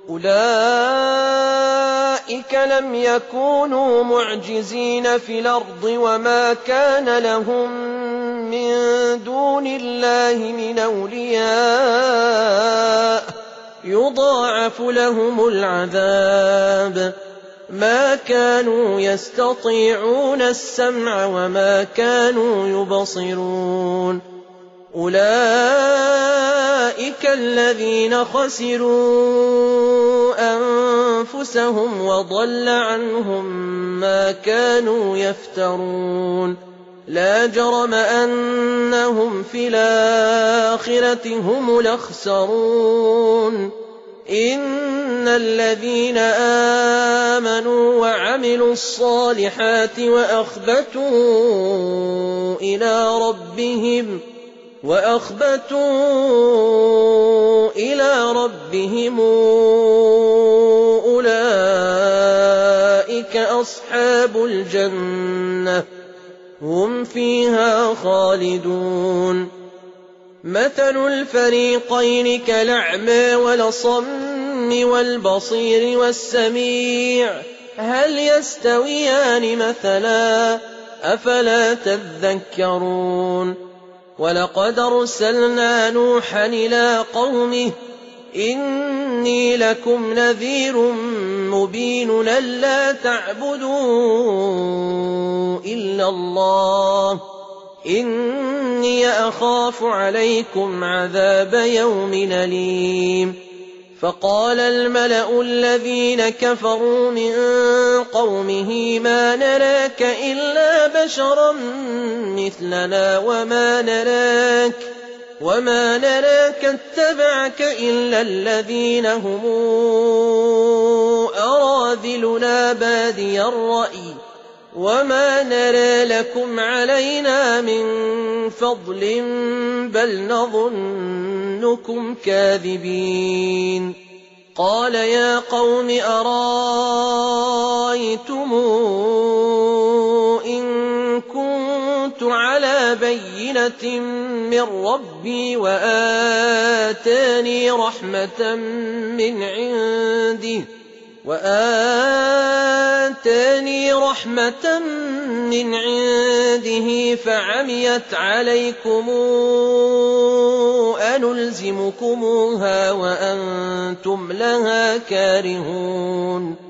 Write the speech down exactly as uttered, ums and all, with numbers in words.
أولئك لم يكونوا معجزين في الأرض وما كان لهم من دون الله من أولياء يضاعف لهم العذاب ما كانوا يستطيعون السمع وما كانوا يبصرون أولئك الذين خسروا أنفسهم وضل عنهم ما كانوا يفترون لا جرم أنهم في الآخرة هم الأخسرون إن الذين آمنوا وعملوا الصالحات وأخبتوا إلى ربهم وأخبتوا إلى ربهم أولئك أصحاب الجنة هم فيها خالدون مثل الفريقين كالأعمى والأصم والبصير والسميع هل يستويان مثلا أفلا تذكرون ولقد أرسلنا نوحا إلى قومه إني لكم نذير مبين ألا تعبدوا إلا الله إني أخاف عليكم عذاب يوم أليم فقال الملأ الذين كفروا من قومه ما نراك إلا بشرا مثلنا وما نراك وما نراك اتبعك إلا الذين هم أراذلنا بادي الرأي وما نرى لكم علينا من فضل بل نظنكم كاذبين قال يا قوم أرايتم إن كنت على بينة من ربي وآتاني رحمة من عنده وآتاني رحمة من عنده فعميت عليكم أنلزمكموها وأنتم لها كارهون